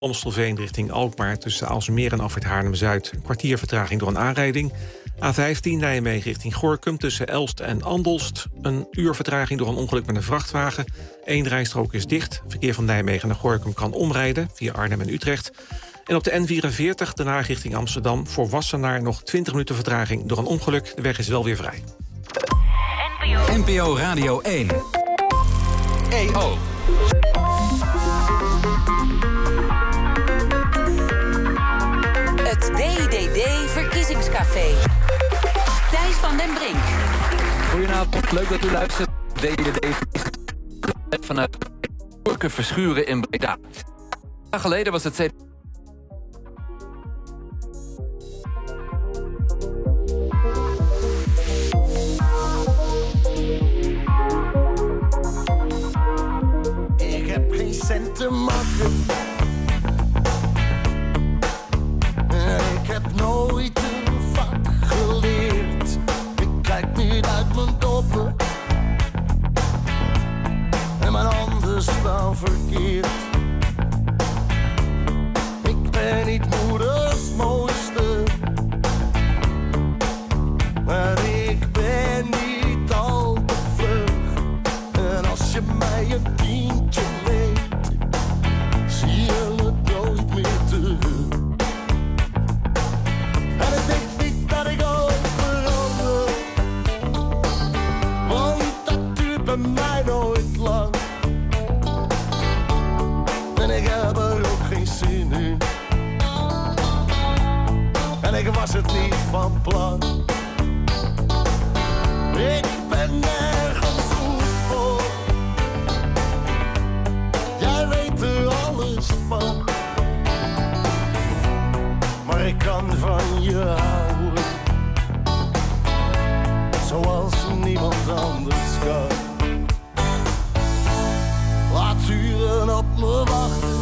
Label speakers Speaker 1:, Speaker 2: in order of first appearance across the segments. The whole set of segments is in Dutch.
Speaker 1: Amstelveen richting Alkmaar tussen Aalsmeer en Afrit Haarlem-Zuid. Een kwartier vertraging door een aanrijding. A15 Nijmegen richting Gorinchem tussen Elst en Andelst. Een uur vertraging door een ongeluk met een vrachtwagen. 1 rijstrook is dicht. Verkeer van Nijmegen naar Gorinchem kan omrijden via Arnhem en Utrecht. En op de N44 Den Haag richting Amsterdam voor Wassenaar nog 20 minuten vertraging door een ongeluk. De weg is wel weer vrij.
Speaker 2: NPO Radio 1. EO.
Speaker 3: Het DIDD-verkiezingscafé. Thijs van den Brink.
Speaker 2: Goedenavond, leuk dat u luistert. DIDD vanuit Boerke Verschuren in Breda. Een jaar geleden was het CDA.
Speaker 4: Ik heb geen cent te maken. Ik heb nooit een vak geleerd. Ik kijk niet uit mijn doppen. En mijn handen staan verkeerd. Ik ben niet moeders mooiste. Maar ik ben niet al te vlug. En als je mij een tientje leent, zie je het nooit meer terug. En ik denk niet dat ik ooit verander, want dat duurt bij mij nooit lang. En ik heb er ook geen zin in. En ik was het niet van plan. Ik ben nergens goed voor. Jij weet er alles van. Maar ik kan van je houden, zoals niemand anders kan. Laat uren op me wachten,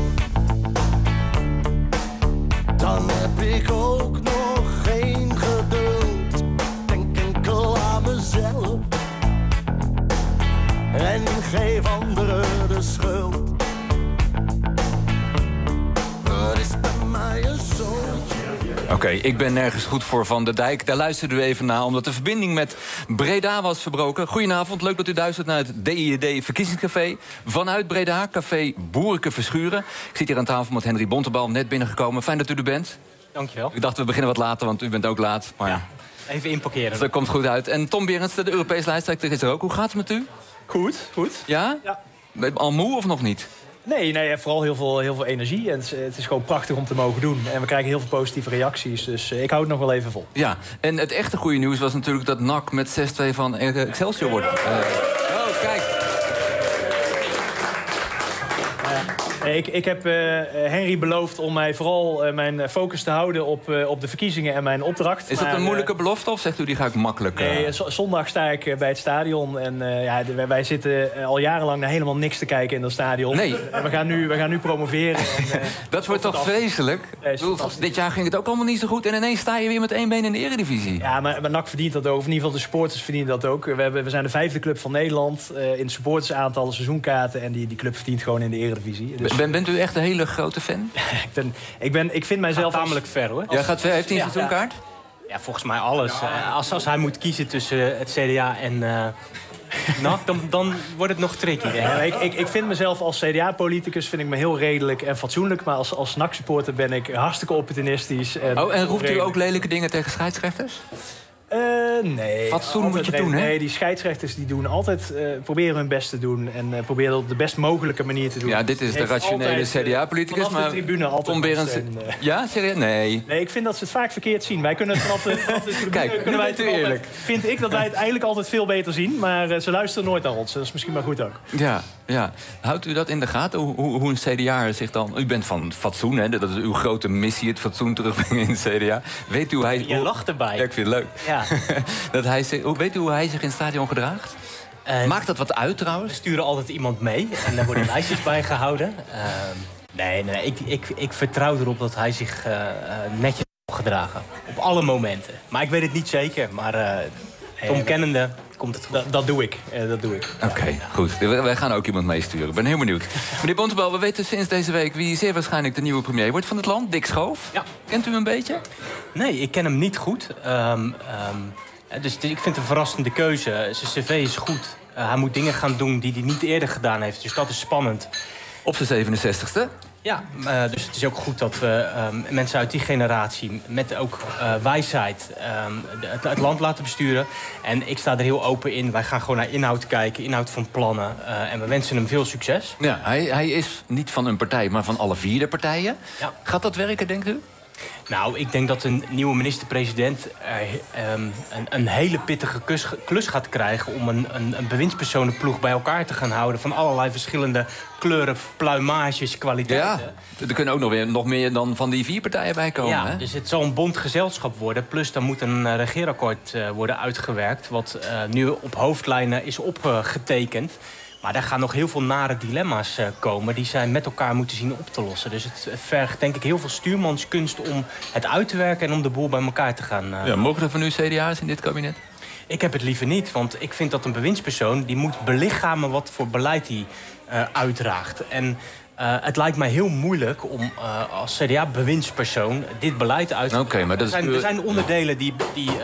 Speaker 4: dan heb ik ook nog geen geduld. Denk enkel aan mezelf en geef anderen de schuld. Het is bij mij een zootje.
Speaker 2: Oké, ik ben nergens goed voor Van der Dijk. Daar luisterde u even naar, omdat de verbinding met Breda was verbroken. Goedenavond, leuk dat u luistert naar het DID-verkiezingscafé. Vanuit Breda, café Boerke Verschuren. Ik zit hier aan tafel met Henry Bontebal, net binnengekomen. Fijn dat u er bent.
Speaker 5: Dankjewel.
Speaker 2: Ik dacht, we beginnen wat later, want u bent ook laat. Maar ja,
Speaker 5: Even inparkeren.
Speaker 2: dus dat komt goed uit. En Tom Berendsen, de Europese lijsttrekker, is er ook. Hoe gaat het met u?
Speaker 5: Goed, goed.
Speaker 2: Ja?
Speaker 5: Ja.
Speaker 2: Ben je al moe of nog niet?
Speaker 5: Nee, vooral heel veel energie. En het is gewoon prachtig om te mogen doen. En we krijgen heel veel positieve reacties. Dus ik hou het nog wel even vol.
Speaker 2: Ja, en het echte goede nieuws was natuurlijk dat NAC met 6-2 van Excelsior wordt. Oh, kijk.
Speaker 5: Ik heb Henry beloofd om mij vooral mijn focus te houden op de verkiezingen en mijn opdracht.
Speaker 2: Is dat een moeilijke belofte of zegt u die ga ik makkelijk?
Speaker 5: Nee, zondag sta ik bij het stadion. En wij zitten al jarenlang naar helemaal niks te kijken in dat stadion.
Speaker 2: Nee.
Speaker 5: En we gaan nu promoveren. En,
Speaker 2: dat wordt toch vreselijk? Dit jaar ging het ook allemaal niet zo goed. En ineens sta je weer met 1 been in de Eredivisie.
Speaker 5: Ja, maar NAC verdient dat ook. Of in ieder geval de supporters verdienen dat ook. We zijn de 5e club van Nederland. In supportersaantallen, seizoenkaarten. En die club verdient gewoon in de Eredivisie. Dus...
Speaker 2: Bent u echt een hele grote fan?
Speaker 5: ik vind mijzelf
Speaker 6: tamelijk ver, hoor.
Speaker 2: Ja, gaat ver. Heeft hij een seizoenkaart?
Speaker 6: Ja, volgens mij alles. Als hij moet kiezen tussen het CDA en NAC, dan wordt het nog tricky.
Speaker 5: Ja, ik vind mezelf als CDA-politicus vind ik me heel redelijk en fatsoenlijk. Maar als NAC-supporter ben ik hartstikke opportunistisch. En
Speaker 2: roept u ook lelijke dingen tegen scheidsrechters?
Speaker 5: Nee.
Speaker 2: Fatsoen moet je doen, hè?
Speaker 5: Nee, die scheidsrechters die doen altijd, proberen hun best te doen. En proberen het op de best mogelijke manier te doen.
Speaker 2: Ja, dit is de rationele CDA-politicus.
Speaker 5: Maar de tribune altijd.
Speaker 2: Tom Berendsen. Ja, serieus? Nee.
Speaker 5: Nee, ik vind dat ze het vaak verkeerd zien. Wij kunnen het vanaf de tribune...
Speaker 2: Kijk, nu bent u eerlijk.
Speaker 5: Vind ik dat wij het eigenlijk altijd veel beter zien. Maar ze luisteren nooit naar ons. Dat is misschien maar goed ook.
Speaker 2: Ja. Houdt u dat in de gaten? Hoe een CDA zich dan... U bent van fatsoen, hè? Dat is uw grote missie, het fatsoen terugbrengen in het CDA. Weet u hoe hij...
Speaker 6: Je lacht erbij.
Speaker 2: Ja, ik vind het leuk.
Speaker 6: Ja.
Speaker 2: Weet u hoe hij zich in het stadion gedraagt? Maakt dat wat uit trouwens?
Speaker 6: We sturen altijd iemand mee en daar worden lijstjes bij gehouden. Nee, ik vertrouw erop dat hij zich netjes zal gedragen. Op alle momenten. Maar ik weet het niet zeker. Maar Tom kennende komt het goed.
Speaker 5: Dat doe ik.
Speaker 2: Oké, goed. Wij gaan ook iemand meesturen. Ik ben heel benieuwd. Meneer Bontebal, we weten sinds deze week wie zeer waarschijnlijk de nieuwe premier wordt van het land. Dick Schoof.
Speaker 6: Ja.
Speaker 2: Kent u hem een beetje?
Speaker 6: Nee, ik ken hem niet goed. Dus ik vind het een verrassende keuze. Zijn cv is goed. Hij moet dingen gaan doen die hij niet eerder gedaan heeft. Dus dat is spannend.
Speaker 2: Op zijn 67ste?
Speaker 6: Ja, dus het is ook goed dat we mensen uit die generatie... met ook wijsheid het land laten besturen. En ik sta er heel open in. Wij gaan gewoon naar inhoud kijken, inhoud van plannen. En we wensen hem veel succes.
Speaker 2: Ja, hij is niet van een partij, maar van alle 4 de partijen.
Speaker 6: Ja.
Speaker 2: Gaat dat werken, denkt u?
Speaker 6: Nou, ik denk dat een nieuwe minister-president een hele pittige klus gaat krijgen... om een bewindspersonenploeg bij elkaar te gaan houden... van allerlei verschillende kleuren, pluimages, kwaliteiten.
Speaker 2: Ja, er kunnen ook nog meer dan van die 4 partijen bij komen.
Speaker 6: Ja,
Speaker 2: hè?
Speaker 6: dus het zal een bond gezelschap worden. Plus dan moet een regeerakkoord worden uitgewerkt... wat nu op hoofdlijnen is opgetekend... Maar daar gaan nog heel veel nare dilemma's komen... die zij met elkaar moeten zien op te lossen. Dus het vergt denk ik heel veel stuurmanskunst om het uit te werken... en om de boel bij elkaar te gaan...
Speaker 2: Ja, mogen er van u CDA's in dit kabinet?
Speaker 6: Ik heb het liever niet, want ik vind dat een bewindspersoon... die moet belichamen wat voor beleid hij uitdraagt. En het lijkt mij heel moeilijk om als CDA-bewindspersoon dit beleid uit te dragen.
Speaker 2: Oké, maar dat
Speaker 6: er zijn onderdelen die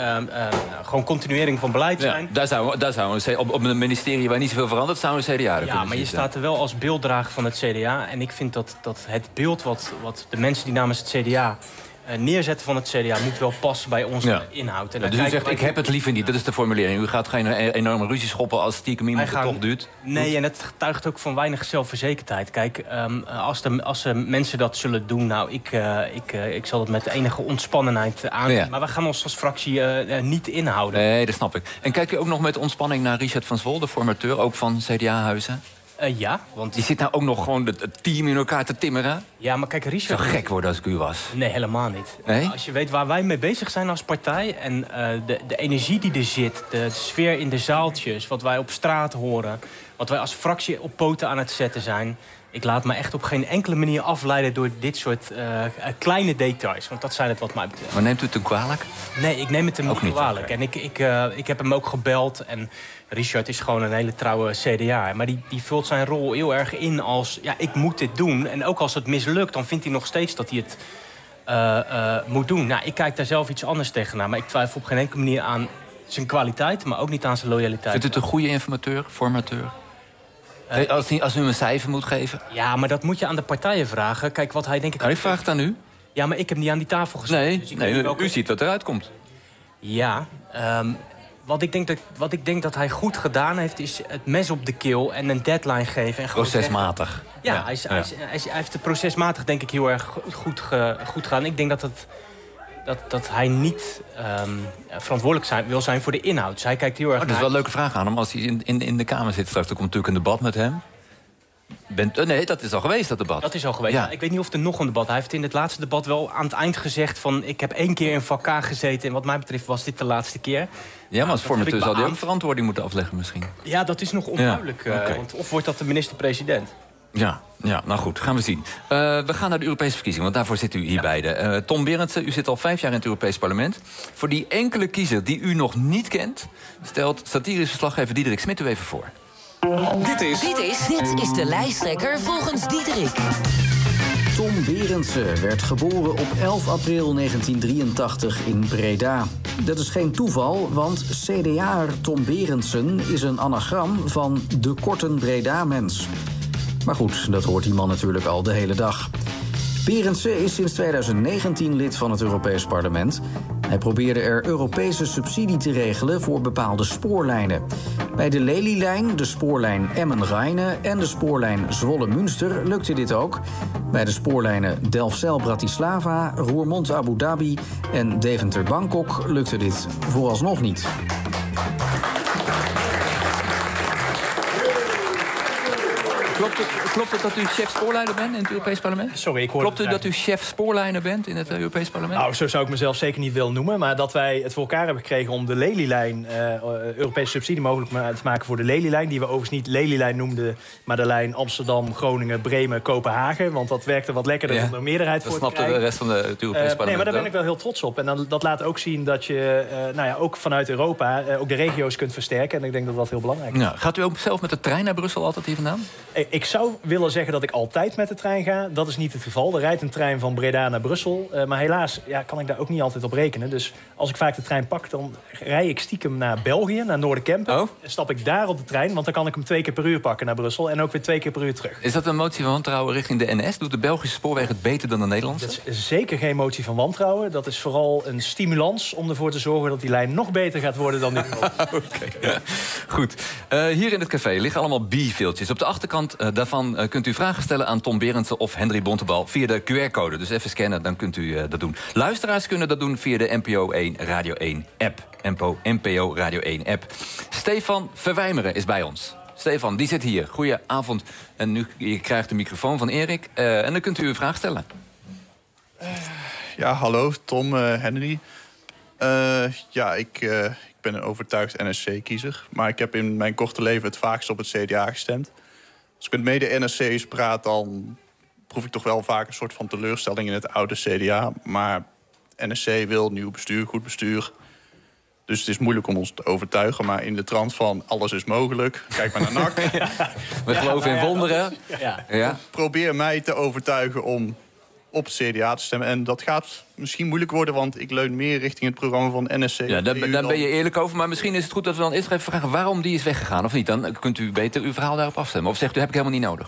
Speaker 6: gewoon continuering van beleid zijn.
Speaker 2: Ja, daar zou op een ministerie waar niet zoveel verandert... zou een CDA er kunnen
Speaker 6: Ja, maar je
Speaker 2: zitten.
Speaker 6: staat er wel als beelddrager van het CDA. En ik vind dat het beeld wat de mensen die namens het CDA... neerzetten van het CDA moet wel passen bij onze inhoud. En
Speaker 2: dus u zegt, ik heb het liever niet. Dat is de formulering. U gaat geen enorme ruzie schoppen als stiekem iemand het toch duurt.
Speaker 6: Nee, en het getuigt ook van weinig zelfverzekerdheid. Kijk, als mensen dat zullen doen... nou, ik zal het met enige ontspannenheid aandoen. Ja. Maar we gaan ons als fractie niet inhouden.
Speaker 2: Nee, dat snap ik. En kijk u ook nog met ontspanning naar Richard van Zwol... de formateur, ook van CDA-huizen?
Speaker 6: Ja, want...
Speaker 2: Die zit nou ook nog gewoon het team in elkaar te timmeren?
Speaker 6: Ja, maar kijk, Richard...
Speaker 2: Het zou gek worden als ik u was.
Speaker 6: Nee, helemaal niet.
Speaker 2: Nee?
Speaker 6: Als je weet waar wij mee bezig zijn als partij... en de energie die er zit, de sfeer in de zaaltjes... wat wij op straat horen... wat wij als fractie op poten aan het zetten zijn... ik laat me echt op geen enkele manier afleiden... door dit soort kleine details. Want dat zijn het wat mij betreft.
Speaker 2: Maar neemt u het hem kwalijk?
Speaker 6: Nee, ik neem het hem niet kwalijk.
Speaker 2: Okay.
Speaker 6: En ik heb hem ook gebeld... en Richard is gewoon een hele trouwe CDA. Maar die vult zijn rol heel erg in als... ja, ik moet dit doen. En ook als het mislukt, dan vindt hij nog steeds dat hij het moet doen. Nou, ik kijk daar zelf iets anders tegenaan. Maar ik twijfel op geen enkele manier aan zijn kwaliteit... maar ook niet aan zijn loyaliteit.
Speaker 2: Vindt u het een goede informateur, formateur? Als u hem een cijfer moet geven?
Speaker 6: Ja, maar dat moet je aan de partijen vragen. Kijk, wat hij denk ik...
Speaker 2: Nou, ik vraag het aan u.
Speaker 6: Ja, maar ik heb niet aan die tafel gezeten.
Speaker 2: Nee,
Speaker 6: dus
Speaker 2: u ziet wat eruit komt.
Speaker 6: Ja, wat ik denk dat hij goed gedaan heeft... is het mes op de keel en een deadline geven. En
Speaker 2: procesmatig.
Speaker 6: Ja, hij heeft het procesmatig denk ik heel erg goed gedaan. Ik denk dat hij niet verantwoordelijk wil zijn voor de inhoud. Dus hij kijkt heel erg
Speaker 2: dat is wel een leuke vraag aan hem. Als hij in de Kamer zit straks, er komt natuurlijk een debat met hem. Nee, dat is al geweest, dat debat.
Speaker 6: Dat is al geweest. Ja. Ik weet niet of er nog een debat... Hij heeft in het laatste debat wel aan het eind gezegd van... ik heb 1 keer in vak K gezeten en wat mij betreft was dit de laatste keer.
Speaker 2: Ja, maar als formateur zal hij ook verantwoording moeten afleggen misschien.
Speaker 6: Ja, dat is nog onduidelijk.
Speaker 2: Ja, okay.
Speaker 6: Of wordt dat de minister-president?
Speaker 2: Ja, nou goed, gaan we zien. We gaan naar de Europese verkiezingen, want daarvoor zit u hier beiden. Tom Berendsen, u zit al 5 jaar in het Europees Parlement. Voor die enkele kiezer die u nog niet kent... stelt satirisch verslaggever Diederik Smit u even voor.
Speaker 3: Dit is de lijsttrekker volgens Diederik.
Speaker 7: Tom Berendsen werd geboren op 11 april 1983 in Breda. Dat is geen toeval, want CDA'er Tom Berendsen is een anagram van de Korten Breda-mens. Maar goed, dat hoort die man natuurlijk al de hele dag. Berendsen is sinds 2019 lid van het Europees Parlement. Hij probeerde er Europese subsidie te regelen voor bepaalde spoorlijnen. Bij de Lelylijn, de spoorlijn Emmen-Rheine en de spoorlijn Zwolle-Münster lukte dit ook. Bij de spoorlijnen Delfzijl-Bratislava, Roermond-Abu Dhabi en Deventer-Bangkok lukte dit vooralsnog niet.
Speaker 2: Klopt het dat u chef spoorlijner bent in het Europees Parlement?
Speaker 5: Sorry, ik hoor.
Speaker 2: Klopt het dat u chef spoorlijner bent in het Europees Parlement?
Speaker 5: Nou, zo zou ik mezelf zeker niet willen noemen. Maar dat wij het voor elkaar hebben gekregen om de Lelylijn... Europese subsidie mogelijk te maken voor de Lelylijn... die we overigens niet Lelylijn noemden... maar de lijn Amsterdam, Groningen, Bremen, Kopenhagen. Want dat werkte wat lekkerder om er een meerderheid voor te krijgen.
Speaker 2: Dat snapte de rest van het Europees Parlement.
Speaker 5: Nee, maar daar ben ik wel heel trots op. En dat laat ook zien dat je ook vanuit Europa... ook de regio's kunt versterken. En ik denk dat dat heel belangrijk is.
Speaker 2: Ja, gaat u ook zelf met de trein naar Brussel altijd hier vandaan?
Speaker 5: Ik zou willen zeggen dat ik altijd met de trein ga. Dat is niet het geval. Er rijdt een trein van Breda naar Brussel. Maar helaas kan ik daar ook niet altijd op rekenen. Dus als ik vaak de trein pak, dan rij ik stiekem naar België, naar Noorderkempen.
Speaker 2: Oh.
Speaker 5: En stap ik daar op de trein, want dan kan ik hem 2 keer per uur pakken naar Brussel. En ook weer 2 keer per uur terug.
Speaker 2: Is dat een motie van wantrouwen richting de NS? Doet de Belgische spoorweg het beter dan de Nederlandse?
Speaker 5: Dat is zeker geen motie van wantrouwen. Dat is vooral een stimulans om ervoor te zorgen dat die lijn nog beter gaat worden dan nu.
Speaker 2: Okay. Goed. Hier in het café liggen allemaal bierveeltjes. Op de achterkant daarvan kunt u vragen stellen aan Tom Berendsen of Henry Bontebal via de QR-code. Dus even scannen, dan kunt u dat doen. Luisteraars kunnen dat doen via de NPO 1 Radio 1 app. NPO Radio 1 app. Stefan Verwijmeren is bij ons. Stefan, die zit hier. Goedenavond. En nu je krijgt de microfoon van Erik. En dan kunt u een vraag stellen.
Speaker 8: Ja, hallo, Tom, Henry. Ik ben een overtuigd NSC-kiezer. Maar ik heb in mijn korte leven het vaakst op het CDA gestemd. Als ik met mede-NSC'ers praat, dan proef ik toch wel vaak een soort van teleurstelling in het oude CDA. Maar NSC wil nieuw bestuur, goed bestuur. Dus het is moeilijk om ons te overtuigen. Maar in de trant van alles is mogelijk. Kijk maar naar NAC.
Speaker 2: We geloven in wonderen. Ja.
Speaker 8: Probeer mij te overtuigen om op het CDA te stemmen. En dat gaat misschien moeilijk worden, want ik leun meer richting het programma van NSC.
Speaker 2: Ja, daar ben je eerlijk over. Maar misschien is het goed dat we dan eerst even vragen waarom die is weggegaan of niet. Dan kunt u beter uw verhaal daarop afstemmen. Of zegt u, heb ik helemaal niet nodig?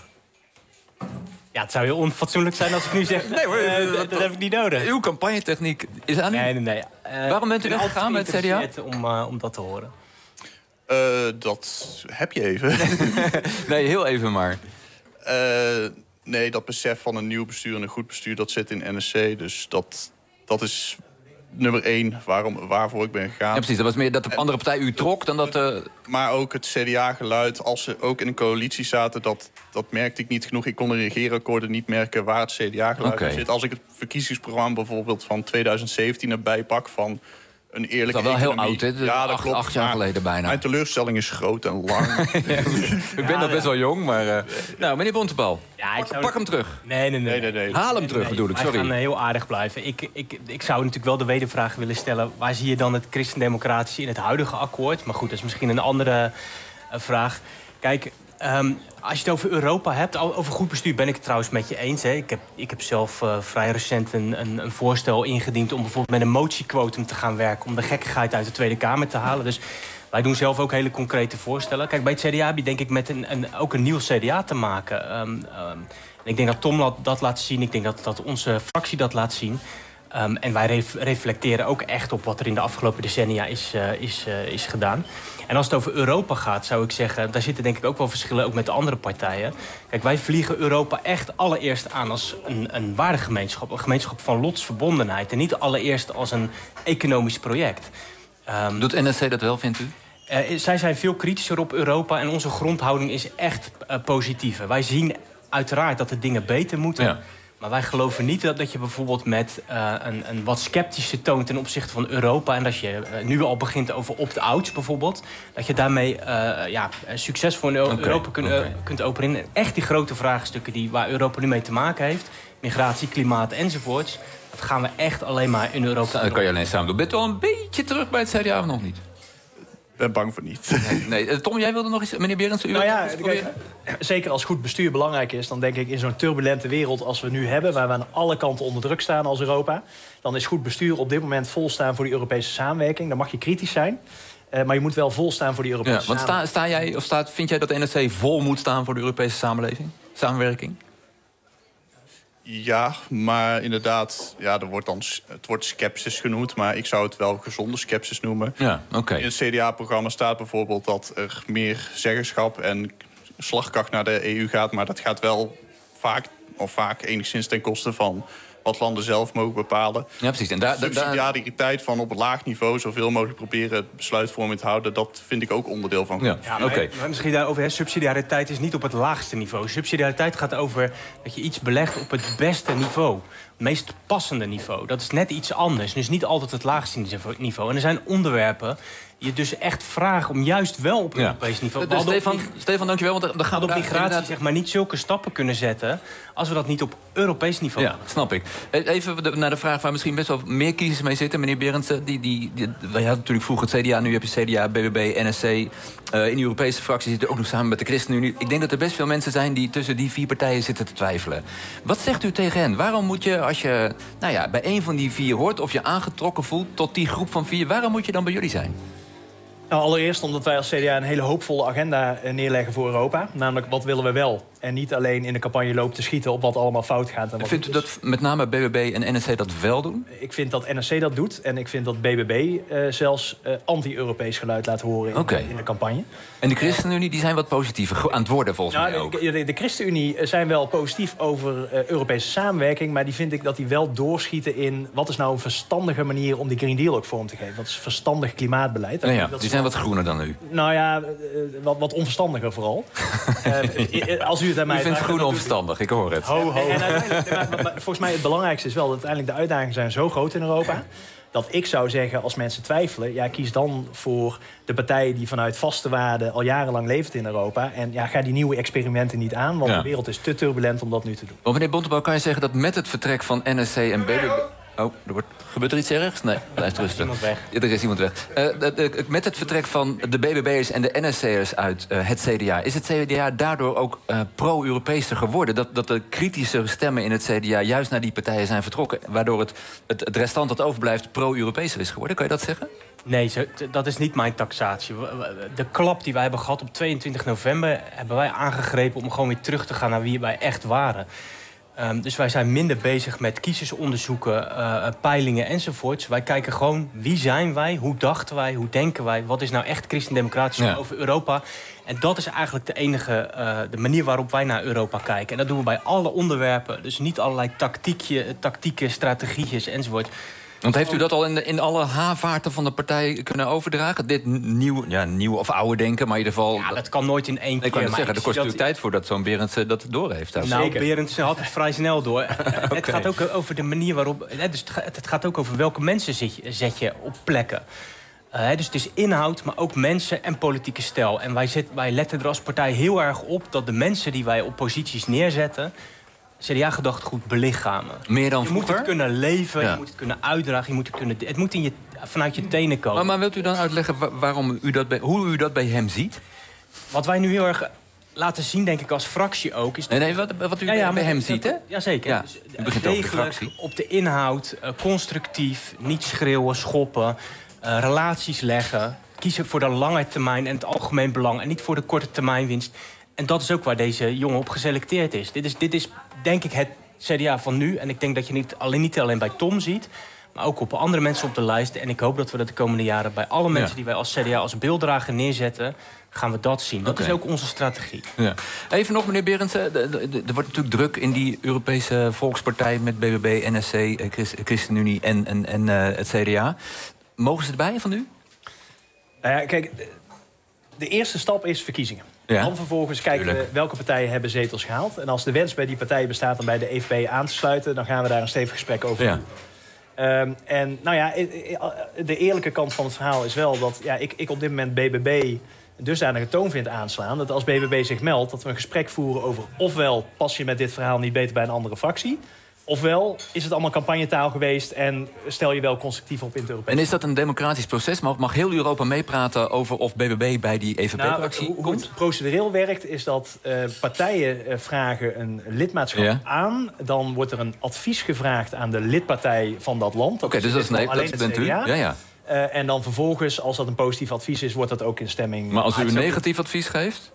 Speaker 6: Ja, het zou heel onfatsoenlijk zijn als ik nu zeg... Nee hoor, dat heb ik niet nodig.
Speaker 2: Uw campagnetechniek is aan u.
Speaker 6: Nee.
Speaker 2: Waarom bent u weggegaan met het CDA?
Speaker 6: Om dat te horen.
Speaker 8: Dat heb je even.
Speaker 2: Nee, heel even maar.
Speaker 8: Nee, dat besef van een nieuw bestuur en een goed bestuur, dat zit in NSC. Dus dat is nummer 1 waarvoor ik ben gegaan.
Speaker 2: Ja, precies. Dat was meer dat de andere partij u trok dan dat...
Speaker 8: Maar ook het CDA-geluid, als ze ook in een coalitie zaten, dat merkte ik niet genoeg. Ik kon in regeerakkoorden niet merken waar het CDA-geluid in zit. Als ik het verkiezingsprogramma bijvoorbeeld van 2017 erbij pak van een eerlijke
Speaker 2: dat is wel
Speaker 8: economie.
Speaker 2: heel oud, hè?
Speaker 8: Ja, dat klopt.
Speaker 2: 8 jaar geleden bijna.
Speaker 8: Mijn teleurstelling is groot en lang.
Speaker 2: U bent nog best wel jong, maar... Nou, meneer Bontebal, pak hem terug.
Speaker 6: Nee.
Speaker 2: Haal hem terug, bedoel ik, sorry.
Speaker 6: Wij gaan heel aardig blijven. Ik zou natuurlijk wel de wedervraag willen stellen... waar zie je dan het christendemocratische in het huidige akkoord? Maar goed, dat is misschien een andere vraag. Kijk, als je het over Europa hebt, over goed bestuur ben ik het trouwens met je eens. Hè. Ik heb zelf vrij recent een voorstel ingediend om bijvoorbeeld met een motiequotum te gaan werken... om de gekkigheid uit de Tweede Kamer te halen. Dus wij doen zelf ook hele concrete voorstellen. Kijk, bij het CDA heb je denk ik met ook een nieuw CDA te maken. Ik denk dat Tom dat laat zien. Ik denk dat onze fractie dat laat zien. En wij reflecteren ook echt op wat er in de afgelopen decennia is gedaan. En als het over Europa gaat, zou ik zeggen... daar zitten denk ik ook wel verschillen, ook met de andere partijen. Kijk, wij vliegen Europa echt allereerst aan als een waardegemeenschap. Een gemeenschap van lotsverbondenheid. En niet allereerst als een economisch project.
Speaker 2: Doet NSC dat wel, vindt u?
Speaker 6: Zij zijn veel kritischer op Europa en onze grondhouding is echt positiever. Wij zien uiteraard dat de dingen beter moeten... Ja. Maar wij geloven niet dat je bijvoorbeeld met een wat sceptische toon ten opzichte van Europa... en dat je nu al begint over opt-outs bijvoorbeeld... dat je daarmee succesvol in Europa kunt opereren. En echt die grote vraagstukken waar Europa nu mee te maken heeft... migratie, klimaat enzovoorts... dat gaan we echt alleen maar in Europa...
Speaker 2: Dat kan je alleen samen doen. Bent u al een beetje terug bij het CDA of nog niet?
Speaker 8: Ik ben bang voor niet.
Speaker 2: Nee. Tom, jij wilde nog iets... Meneer Berendsen,
Speaker 5: zeker als goed bestuur belangrijk is... dan denk ik in zo'n turbulente wereld als we nu hebben... waar we aan alle kanten onder druk staan als Europa... dan is goed bestuur op dit moment volstaan voor die Europese samenwerking. Dan mag je kritisch zijn, maar je moet wel volstaan voor die Europese samenwerking.
Speaker 2: Vind jij dat de NSC vol moet staan voor de Europese samenwerking?
Speaker 8: Ja, maar inderdaad, het wordt scepsis genoemd... maar ik zou het wel gezonde scepsis noemen.
Speaker 2: Ja, okay.
Speaker 8: In het CDA-programma staat bijvoorbeeld dat er meer zeggenschap... en slagkracht naar de EU gaat, maar dat gaat wel vaak enigszins ten koste van wat landen zelf mogen bepalen.
Speaker 2: Ja, precies. En
Speaker 8: subsidiariteit van op een laag niveau zoveel mogelijk proberen besluitvorming te houden, dat vind ik ook onderdeel van.
Speaker 2: Ja, oké.
Speaker 6: Maar misschien daarover, subsidiariteit is niet op het laagste niveau. Subsidiariteit gaat over dat je iets belegt op het beste niveau. Het meest passende niveau. Dat is net iets anders. Dus niet altijd het laagste niveau. En er zijn onderwerpen die je dus echt vragen om juist wel op Europees niveau...
Speaker 2: Dus Stefan, dankjewel. Want dan gaan we
Speaker 6: op migratie zeg maar niet zulke stappen kunnen zetten als we dat niet op Europees niveau doen.
Speaker 2: Ja, snap ik. Even naar de vraag waar misschien best wel meer kiezers mee zitten. Meneer Berendsen, wij hadden natuurlijk vroeger het CDA, nu heb je CDA, BBB, NSC. In de Europese fractie zitten ook nog samen met de ChristenUnie. Ik denk dat er best veel mensen zijn die tussen die 4 partijen zitten te twijfelen. Wat zegt u tegen hen? Waarom moet je, als je bij één van die 4 hoort of je aangetrokken voelt tot die groep van 4... waarom moet je dan bij jullie zijn?
Speaker 5: Nou, allereerst omdat wij als CDA een hele hoopvolle agenda neerleggen voor Europa. Namelijk, wat willen we wel? En niet alleen in de campagne lopen te schieten op wat allemaal fout gaat. En
Speaker 2: vindt u dat met name BBB en NSC dat wel doen?
Speaker 5: Ik vind dat NSC dat doet. En ik vind dat BBB zelfs anti-Europees geluid laat horen in de campagne.
Speaker 2: En de ChristenUnie die zijn wat positiever aan het worden volgens mij ook.
Speaker 5: De ChristenUnie zijn wel positief over Europese samenwerking. Maar die vind ik dat die wel doorschieten in... wat is nou een verstandige manier om die Green Deal ook vorm te geven? Wat is verstandig klimaatbeleid?
Speaker 2: Die zijn wat groener dan u.
Speaker 5: Nou ja, wat onverstandiger vooral. Als u het aan mij...
Speaker 2: U vindt groen onverstandig, ik hoor het.
Speaker 5: Maar volgens mij het belangrijkste is wel... dat uiteindelijk de uitdagingen zijn zo groot in Europa... dat ik zou zeggen, als mensen twijfelen... kies dan voor de partijen die vanuit vaste waarden... al jarenlang leeft in Europa. En ga die nieuwe experimenten niet aan... want de wereld is te turbulent om dat nu te doen.
Speaker 2: Maar meneer Bontebal, kan je zeggen dat met het vertrek van NSC en BBB... Oh, gebeurt er iets ergs? Nee, blijft rustig. Er is iemand weg. Met het vertrek van de BBB'ers en de NSC'ers uit het CDA... is het CDA daardoor ook pro-Europeeser geworden? Dat de kritische stemmen in het CDA juist naar die partijen zijn vertrokken... waardoor het restant dat overblijft pro-Europeeser is geworden? Kan je dat zeggen?
Speaker 6: Nee, dat is niet mijn taxatie. De klap die wij hebben gehad op 22 november... hebben wij aangegrepen om gewoon weer terug te gaan naar wie wij echt waren... Dus wij zijn minder bezig met kiezersonderzoeken, peilingen enzovoorts. Wij kijken gewoon wie zijn wij, hoe dachten wij, hoe denken wij... wat is nou echt christendemocratisch over Europa. En dat is eigenlijk de manier waarop wij naar Europa kijken. En dat doen we bij alle onderwerpen. Dus niet allerlei tactieken, strategieën enzovoort...
Speaker 2: Want heeft u dat al in alle haarvaarten van de partij kunnen overdragen? Dit nieuw of oude denken, maar in ieder geval...
Speaker 6: Ja, dat kan nooit in één keer.
Speaker 2: Ik kan het zeggen, er kost natuurlijk tijd voordat zo'n Berendsen dat door heeft.
Speaker 6: Nou, Berendsen had het vrij snel door. Het gaat ook over de manier waarop... Dus het gaat ook over welke mensen zet je op plekken. Dus het is inhoud, maar ook mensen en politieke stijl. En wij letten er als partij heel erg op... dat de mensen die wij op posities neerzetten... CDA-gedachtegoed belichamen.
Speaker 2: Meer dan vroeger?
Speaker 6: Je moet het kunnen leven, je moet het kunnen uitdragen... het moet vanuit je tenen komen.
Speaker 2: Maar wilt u dan uitleggen hoe u dat bij hem ziet?
Speaker 6: Wat wij nu heel erg laten zien, denk ik, als fractie ook... is
Speaker 2: wat u bij hem ziet, hè?
Speaker 6: Jazeker.
Speaker 2: Ja,
Speaker 6: dus
Speaker 2: u begint over de fractie.
Speaker 6: Op de inhoud, constructief, niet schreeuwen, schoppen... relaties leggen, kiezen voor de lange termijn en het algemeen belang... en niet voor de korte termijn winst... En dat is ook waar deze jongen op geselecteerd is. Dit is denk ik het CDA van nu. En ik denk dat je niet alleen bij Tom ziet... maar ook op andere mensen op de lijst. En ik hoop dat we dat de komende jaren... bij alle mensen die wij als CDA als beelddrager neerzetten... gaan we dat zien. Dat is ook onze strategie.
Speaker 2: Ja. Even nog, meneer Berendsen. Er wordt natuurlijk druk in die Europese Volkspartij... met BBB, NSC, ChristenUnie en het CDA. Mogen ze erbij van u?
Speaker 5: Nou ja, kijk, de eerste stap is verkiezingen.
Speaker 2: Ja.
Speaker 5: Dan vervolgens kijken we welke partijen hebben zetels gehaald. En als de wens bij die partijen bestaat om bij de EVP aan te sluiten... dan gaan we daar een stevig gesprek over doen. En nou ja, de eerlijke kant van het verhaal is wel dat ik op dit moment BBB dusdanige toon vind aanslaan... dat als BBB zich meldt, dat we een gesprek voeren over... ofwel pas je met dit verhaal niet beter bij een andere fractie... ofwel is het allemaal campagnetaal geweest... en stel je wel constructief op in het Europees.
Speaker 2: En is dat een democratisch proces? Mag heel Europa meepraten over of BBB bij die EVP-fractie komt?
Speaker 5: Hoe het procedureel werkt is dat partijen vragen een lidmaatschap aan. Dan wordt er een advies gevraagd aan de lidpartij van dat land.
Speaker 2: Oké, dus dat bent u? Ja.
Speaker 5: En dan vervolgens, als dat een positief advies is... wordt dat ook in stemming...
Speaker 2: Maar als u een negatief advies geeft?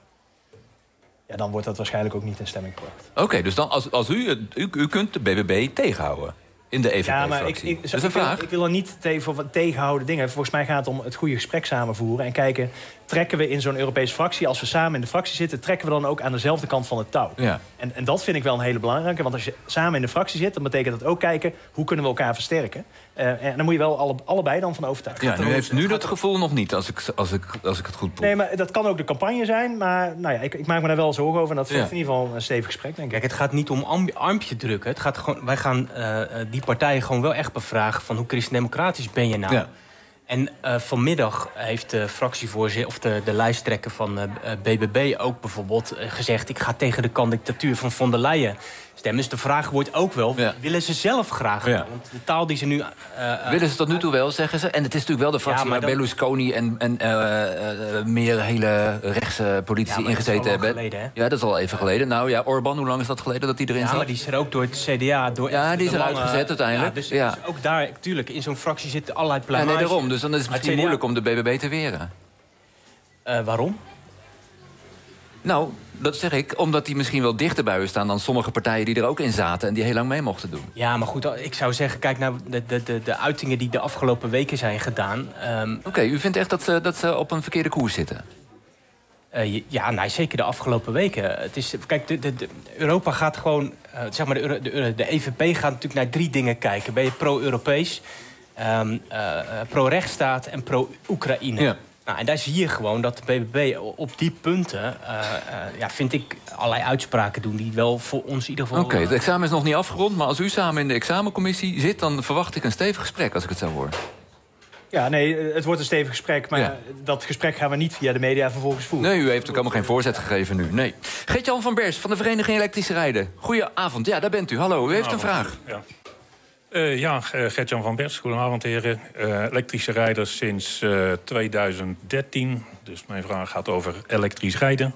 Speaker 5: Ja, dan wordt dat waarschijnlijk ook niet in stemming gebracht.
Speaker 2: Oké, dus dan als u kunt de BBB tegenhouden in de EVP-fractie.
Speaker 5: Ja, maar ik wil er niet tegenhouden dingen. Volgens mij gaat het om het goede gesprek samenvoeren... en kijken trekken we in zo'n Europese fractie, als we samen in de fractie zitten, trekken we dan ook aan dezelfde kant van het touw.
Speaker 2: Ja.
Speaker 5: En dat vind ik wel een hele belangrijke. Want als je samen in de fractie zit, dan betekent dat ook kijken hoe kunnen we elkaar versterken. En dan moet je wel allebei dan van overtuigen.
Speaker 2: Ja, nu heeft nu dat gevoel nog niet, als ik het goed proef.
Speaker 5: Nee, maar dat kan ook de campagne zijn. Maar nou ja, ik maak me daar wel zorgen over. En dat vind ik in ieder geval een stevig gesprek, denk ik.
Speaker 6: Kijk, het gaat niet om armpje drukken. Het gaat gewoon, wij gaan die partijen gewoon wel echt bevragen van hoe christendemocratisch ben je nou?
Speaker 2: Ja.
Speaker 6: En vanmiddag heeft de fractievoorzitter of de lijsttrekker van BBB ook bijvoorbeeld gezegd: ik ga tegen de kandidatuur van von der Leyen stemmen. Dus de vraag wordt ook wel, willen ze zelf graag?
Speaker 2: Ja.
Speaker 6: Want de taal die ze nu...
Speaker 2: willen ze tot nu toe wel, zeggen ze. En het is natuurlijk wel de fractie waar Berlusconi en meer hele rechtse politici ingezeten hebben.
Speaker 6: Geleden,
Speaker 2: ja, dat is al even geleden. Nou ja, Orbán, hoe lang is dat geleden dat hij erin zat?
Speaker 6: Ja, maar die is er ook door het CDA.
Speaker 2: Die is eruit gezet uiteindelijk.
Speaker 6: Dus ook daar, natuurlijk, in zo'n fractie zitten allerlei
Speaker 2: Ja,
Speaker 6: pluimage.
Speaker 2: nee, daarom. Dus dan is het misschien moeilijk om de BBB te weren.
Speaker 6: Waarom?
Speaker 2: Nou, dat zeg ik, omdat die misschien wel dichter bij u staan dan sommige partijen die er ook in zaten en die heel lang mee mochten doen.
Speaker 6: Ja, maar goed, ik zou zeggen, kijk naar de uitingen die de afgelopen weken zijn gedaan.
Speaker 2: Oké, u vindt echt dat ze op een verkeerde koers zitten?
Speaker 6: Ja, nou, zeker de afgelopen weken. Het is, kijk, Europa gaat gewoon, zeg maar, de EVP gaat natuurlijk naar 3 dingen kijken. Ben je pro-Europees, pro-rechtsstaat en pro-Oekraïne?
Speaker 2: Ja.
Speaker 6: Nou, en daar zie je gewoon dat de BBB op die punten, vind ik, allerlei uitspraken doen die wel voor ons in ieder geval...
Speaker 2: Oké, het examen is nog niet afgerond, maar als u samen in de examencommissie zit, dan verwacht ik een stevig gesprek als ik het zo hoor.
Speaker 5: Ja, nee, het wordt een stevig gesprek, maar dat gesprek gaan we niet via de media vervolgens voeren.
Speaker 2: Nee, u heeft ook helemaal geen voorzet gegeven nu, nee. Gert-Jan van Bers van de Vereniging Elektrische Rijden. Goedenavond, ja, daar bent u. Hallo, u heeft een vraag.
Speaker 9: Ja. Gert-Jan van Bers, goedenavond heren. Elektrische rijders sinds 2013. Dus mijn vraag gaat over elektrisch rijden.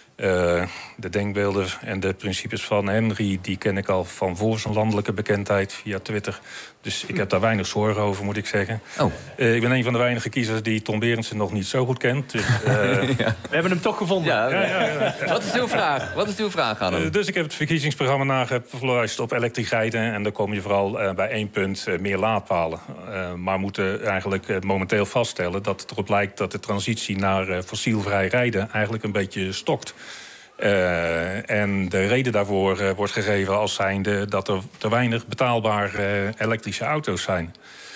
Speaker 9: De denkbeelden en de principes van Henry, die ken ik al van voor zijn landelijke bekendheid via Twitter. Dus ik heb daar weinig zorgen over, moet ik zeggen. Ik ben een van de weinige kiezers die Tom Berendsen nog niet zo goed kent. Dus,
Speaker 5: We hebben hem toch gevonden.
Speaker 2: Ja. Wat is uw vraag? Wat is uw vraag aan hem?
Speaker 9: Dus ik heb het verkiezingsprogramma nagefluisterd op elektrisch rijden. En dan kom je vooral bij 1 punt, meer laadpalen. Maar moeten eigenlijk momenteel vaststellen dat het erop lijkt dat de transitie naar fossielvrij rijden eigenlijk een beetje stokt. En de reden daarvoor wordt gegeven als zijnde dat er te weinig betaalbare elektrische auto's zijn.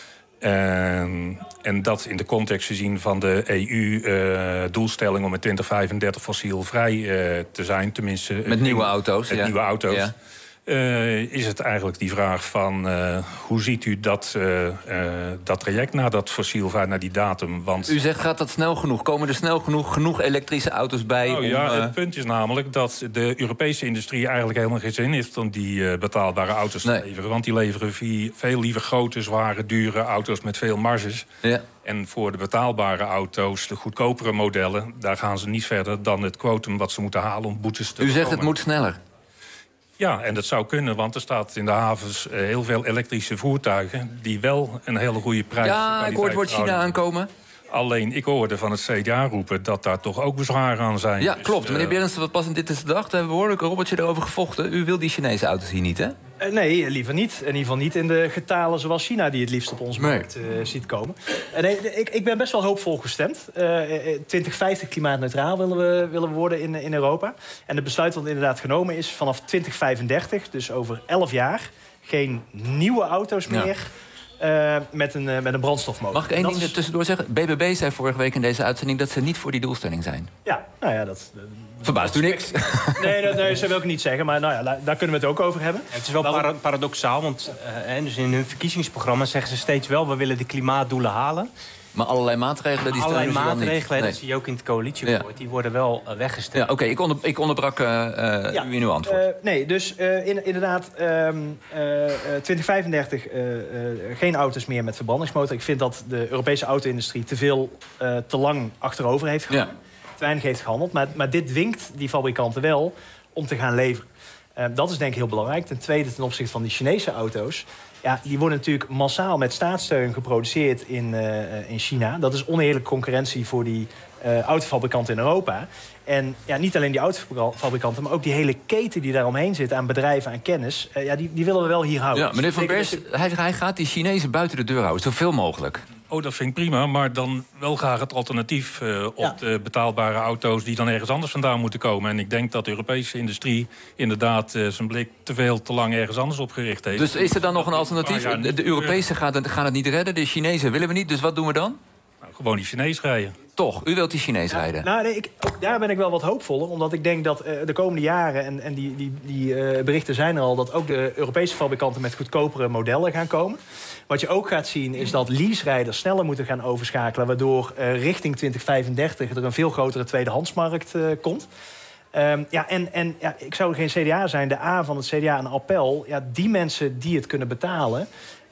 Speaker 9: En dat in de context gezien van de EU-doelstelling om in 2035 fossielvrij te zijn. Tenminste,
Speaker 2: met nieuwe auto's.
Speaker 9: Nieuwe auto's. Ja. Is het eigenlijk die vraag van hoe ziet u dat traject naar dat fossielvrij, naar die datum? Want
Speaker 2: u zegt, gaat dat snel genoeg? Komen er snel genoeg elektrische auto's bij?
Speaker 9: Het punt is namelijk dat de Europese industrie eigenlijk helemaal geen zin heeft om die betaalbare auto's te leveren. Want die leveren veel liever grote, zware, dure auto's met veel marges.
Speaker 2: Ja.
Speaker 9: En voor de betaalbare auto's, de goedkopere modellen, daar gaan ze niet verder dan het quotum wat ze moeten halen om boetes te
Speaker 2: voorkomen. U zegt het moet sneller?
Speaker 9: Ja, en dat zou kunnen, want er staat in de havens heel veel elektrische voertuigen die wel een hele goede prijs...
Speaker 2: Ja, ik hoor het woord China aankomen.
Speaker 9: Alleen, ik hoorde van het CDA roepen dat daar toch ook bezwaren aan zijn.
Speaker 2: Ja, klopt. Meneer Berendsen, wat pas in Dit is de Dag, daar hebben we behoorlijk een robbertje erover gevochten. U wil die Chinese auto's hier niet, hè?
Speaker 5: Nee, liever niet. In ieder geval niet in de getalen zoals China die het liefst op onze markt ziet komen. Ik ben best wel hoopvol gestemd. 2050 klimaatneutraal willen we worden in Europa. En het besluit dat inderdaad genomen is vanaf 2035, dus over 11 jaar... geen nieuwe auto's meer... met een brandstofmotor.
Speaker 2: Mag ik één ding tussendoor zeggen? BBB zei vorige week in deze uitzending dat ze niet voor die doelstelling zijn.
Speaker 5: Ja, nou ja, dat...
Speaker 2: Verbaast u niks?
Speaker 5: Nee, dat wil ik niet zeggen. Maar nou ja, daar kunnen we het ook over hebben.
Speaker 6: Het is wel paradoxaal, want dus in hun verkiezingsprogramma zeggen ze steeds wel... we willen de klimaatdoelen halen.
Speaker 2: Maar allerlei maatregelen, die
Speaker 6: allerlei
Speaker 2: steunen ze dan niet.
Speaker 6: maatregelen, dat zie je ook in het coalitieakkoord. Die worden wel weggestemd.
Speaker 2: Ja, oké, ik onderbrak u in uw antwoord.
Speaker 5: Nee, dus inderdaad, 2035 geen auto's meer met verbrandingsmotor. Ik vind dat de Europese auto-industrie te lang achterover heeft gegaan.
Speaker 2: Ja.
Speaker 5: Te weinig heeft gehandeld. Maar dit dwingt die fabrikanten wel om te gaan leveren. Dat is denk ik heel belangrijk. Ten tweede, ten opzichte van die Chinese auto's... Ja, die worden natuurlijk massaal met staatssteun geproduceerd in China. Dat is oneerlijke concurrentie voor die autofabrikanten in Europa. En ja, niet alleen die autofabrikanten, maar ook die hele keten die daaromheen zit aan bedrijven, aan kennis. Die willen we wel hier houden.
Speaker 2: Ja, meneer Van Bers, hij gaat die Chinezen buiten de deur houden, zoveel mogelijk.
Speaker 9: Oh, dat vind ik prima, maar dan wel graag het alternatief op de betaalbare auto's die dan ergens anders vandaan moeten komen. En ik denk dat de Europese industrie inderdaad zijn blik te lang ergens anders op gericht heeft.
Speaker 2: Dus is er dan nog een alternatief? De Europese gaan het niet redden, de Chinezen willen we niet, dus wat doen we dan?
Speaker 9: Nou, gewoon die Chinees rijden.
Speaker 2: Toch, u wilt die Chinees rijden?
Speaker 5: Nou, nee, ook daar ben ik wel wat hoopvoller. Omdat ik denk dat de komende jaren, en die berichten zijn er al, dat ook de Europese fabrikanten met goedkopere modellen gaan komen. Wat je ook gaat zien is dat leaserijders sneller moeten gaan overschakelen, waardoor richting 2035 er een veel grotere tweedehandsmarkt komt. Ik zou geen CDA zijn. De A van het CDA een appel. Ja, die mensen die het kunnen betalen.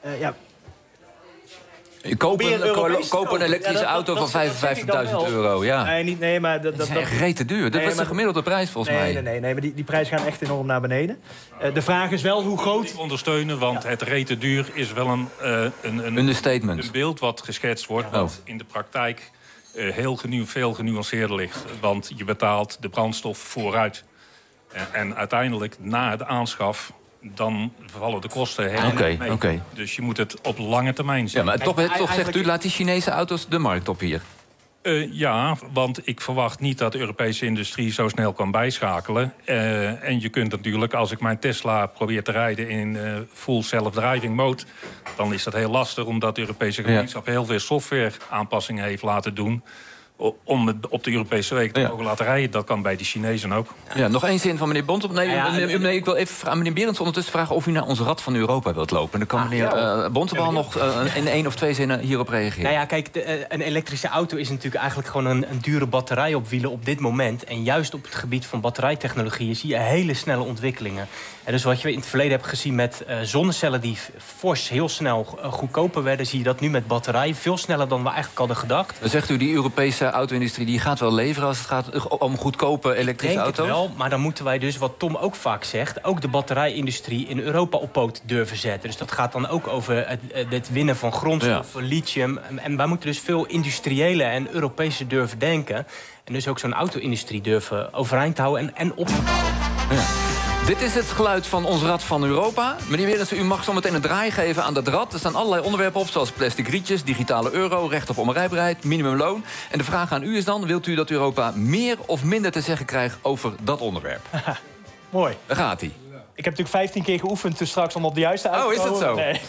Speaker 2: Koop een elektrische auto van €55.000. Ja.
Speaker 5: Nee, maar dat
Speaker 2: is echt rete duur. Dat was de gemiddelde prijs volgens mij.
Speaker 5: Nee, maar die prijzen gaan echt enorm naar beneden. De vraag is wel hoe groot...
Speaker 9: Ondersteunen, want het rete duur is wel een
Speaker 2: understatement.
Speaker 9: Een beeld wat geschetst wordt, wat in de praktijk veel genuanceerder ligt. Want je betaalt de brandstof vooruit. En uiteindelijk, na de aanschaf, dan vallen de kosten helemaal mee.
Speaker 2: Okay.
Speaker 9: Dus je moet het op lange termijn zien.
Speaker 2: Ja, maar toch zegt u, laat die Chinese auto's de markt op hier.
Speaker 9: Ja, want ik verwacht niet dat de Europese industrie zo snel kan bijschakelen. En je kunt natuurlijk, als ik mijn Tesla probeer te rijden in full self-driving mode, dan is dat heel lastig, omdat de Europese gemeenschap heel veel software aanpassingen heeft laten doen om het op de Europese weg te mogen laten rijden. Dat kan bij de Chinezen ook.
Speaker 2: Ja, nog één zin van meneer Bontemp. Nee, ik wil even aan meneer Berends ondertussen vragen of u naar ons Rad van Europa wilt lopen. Dan kan meneer Bontemp nog in 1 of 2 zinnen hierop reageren.
Speaker 6: Nou ja, kijk, een elektrische auto is natuurlijk eigenlijk gewoon een dure batterij op wielen op dit moment. En juist op het gebied van batterijtechnologieën zie je hele snelle ontwikkelingen. En dus wat je in het verleden hebt gezien met zonnecellen die fors heel snel goedkoper werden, zie je dat nu met batterij veel sneller dan we eigenlijk hadden gedacht.
Speaker 2: Dan zegt u, die Europese auto-industrie die gaat wel leveren als het gaat om goedkope elektrische auto's?
Speaker 6: Ik denk het wel, maar dan moeten wij dus, wat Tom ook vaak zegt, ook de batterijindustrie in Europa op poot durven zetten. Dus dat gaat dan ook over het winnen van grondstoffen, lithium. En wij moeten dus veel industriële en Europese durven denken. En dus ook zo'n auto-industrie durven overeind houden en op te bouwen.
Speaker 2: Ja. Dit is het geluid van ons Rad van Europa. Meneer Berendsen, u mag zo meteen een draai geven aan dat rad. Er staan allerlei onderwerpen op, zoals plastic rietjes, digitale euro, recht op onbereikbaarheid, minimumloon. En de vraag aan u is dan, wilt u dat Europa meer of minder te zeggen krijgt over dat onderwerp?
Speaker 5: Mooi.
Speaker 2: Daar gaat hij.
Speaker 5: Ik heb natuurlijk 15 keer geoefend dus straks om op de juiste uit te komen.
Speaker 2: Oh, is dat zo?
Speaker 5: Nee.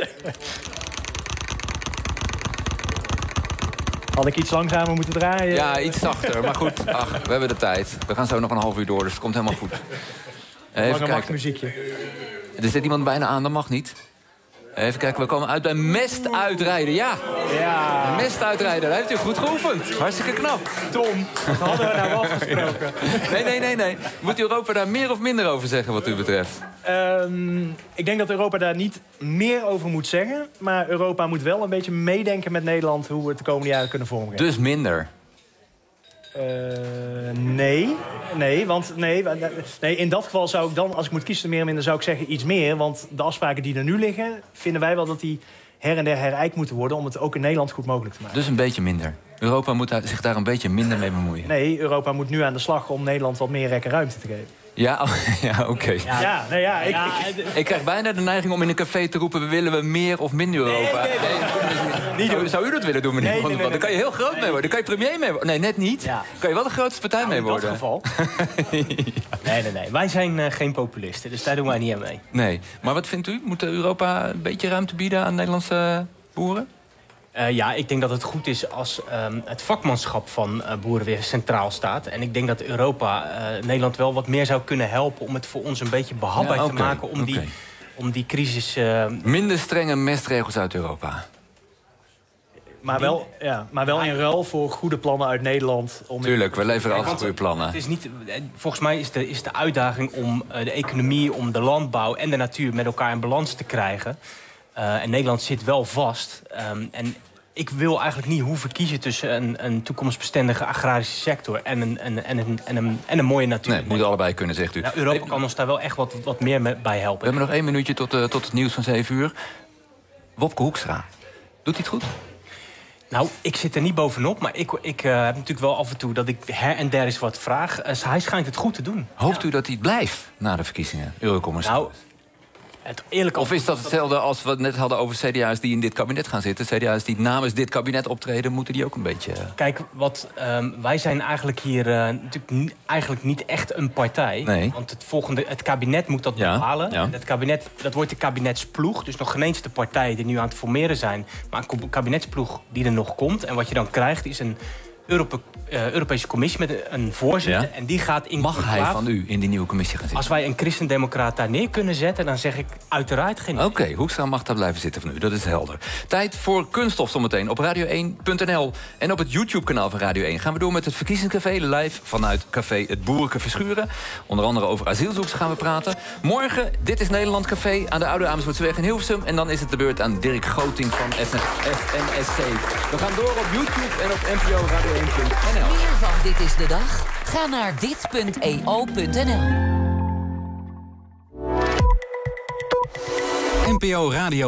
Speaker 5: Had ik iets langzamer moeten draaien?
Speaker 2: Ja, iets zachter, maar goed. Ach, we hebben de tijd. We gaan zo nog een half uur door, dus het komt helemaal goed.
Speaker 5: Even kijken. Muziekje.
Speaker 2: Er zit iemand bijna aan, dat mag niet. Even kijken, we komen uit bij Mest uitrijden. Ja. Mest uitrijden, daar heeft u goed geoefend. Hartstikke knap.
Speaker 5: Tom, dat hadden we nou afgesproken.
Speaker 2: Nee. Moet Europa daar meer of minder over zeggen wat u betreft?
Speaker 5: Ik denk dat Europa daar niet meer over moet zeggen. Maar Europa moet wel een beetje meedenken met Nederland hoe we het de komende jaren kunnen vormgeven.
Speaker 2: Dus minder?
Speaker 5: Nee, in dat geval zou ik dan, als ik moet kiezen meer of minder, zou ik zeggen iets meer. Want de afspraken die er nu liggen, vinden wij wel dat die her en der herijkt moeten worden om het ook in Nederland goed mogelijk te maken.
Speaker 2: Dus een beetje minder? Europa moet zich daar een beetje minder mee bemoeien?
Speaker 5: Nee, Europa moet nu aan de slag om Nederland wat meer rek en ruimte te geven.
Speaker 2: Ja, oké. Ik krijg bijna de neiging om in een café te roepen, willen we meer of minder Europa? Nee. Zou u dat willen doen, meneer? Nee. Dan kan je heel groot mee worden. Dan kan je premier mee worden. Nee, net niet. Ja. Kan je wel de grootste partij mee worden.
Speaker 5: In dat geval.
Speaker 6: Nee. Wij zijn geen populisten, dus daar doen wij niet aan mee.
Speaker 2: Nee. Maar wat vindt u? Moet Europa een beetje ruimte bieden aan Nederlandse boeren?
Speaker 6: Ik denk dat het goed is als het vakmanschap van boeren weer centraal staat. En ik denk dat Europa Nederland wel wat meer zou kunnen helpen om het voor ons een beetje behapbaar te maken om die crisis...
Speaker 2: Minder strenge mestregels uit Europa.
Speaker 5: Maar wel in ruil voor goede plannen uit Nederland.
Speaker 2: Tuurlijk, we leveren altijd goede plannen.
Speaker 6: Het is niet, volgens mij is de uitdaging om de economie, om de landbouw en de natuur met elkaar in balans te krijgen. En Nederland zit wel vast. En ik wil eigenlijk niet hoeven kiezen tussen een toekomstbestendige agrarische sector en een mooie natuur.
Speaker 2: Nee, het moet allebei kunnen, zegt u.
Speaker 6: Nou, Europa kan ons daar wel echt wat meer bij helpen.
Speaker 2: We hebben nog 1 minuutje tot het nieuws van 7 uur. Wopke Hoekstra, doet hij het goed?
Speaker 6: Nou, ik zit er niet bovenop, maar ik heb natuurlijk wel af en toe dat ik her en der eens wat vraag. Hij schijnt het goed te doen.
Speaker 2: Hoopt u dat hij blijft na de verkiezingen, Eurocommissaris?
Speaker 6: Nou,
Speaker 2: Of is dat hetzelfde als we het net hadden over CDA's die in dit kabinet gaan zitten? CDA's die namens dit kabinet optreden, moeten die ook een beetje...
Speaker 6: Kijk, wij zijn eigenlijk hier natuurlijk eigenlijk niet echt een partij.
Speaker 2: Nee.
Speaker 6: Want het kabinet moet dat bepalen.
Speaker 2: Ja.
Speaker 6: En het kabinet, dat wordt de kabinetsploeg. Dus nog geen eens de partijen die nu aan het formeren zijn. Maar een kabinetsploeg die er nog komt. En wat je dan krijgt is een Europese commissie met een voorzitter.
Speaker 2: Ja.
Speaker 6: En die gaat in
Speaker 2: Mag hij van u in die nieuwe commissie gaan zitten?
Speaker 6: Als wij een christendemocraat daar neer kunnen zetten, dan zeg ik uiteraard geen...
Speaker 2: Oké, Hoekstra mag daar blijven zitten van u, dat is helder. Tijd voor Kunststof zometeen op radio1.nl. En op het YouTube-kanaal van Radio 1 gaan we door met het Verkiezingscafé live vanuit Café Het Boerke Verschuren. Onder andere over asielzoekers gaan we praten. Morgen, Dit is Nederland Café aan de Oude Amersfoortseweg in Hilversum. En dan is het de beurt aan Dirk Gooting van SNSD. We gaan door op YouTube en op NPO Radio1.nl.
Speaker 3: Meer van Dit is de Dag? Ga naar dit.eo.nl.
Speaker 10: NPO Radio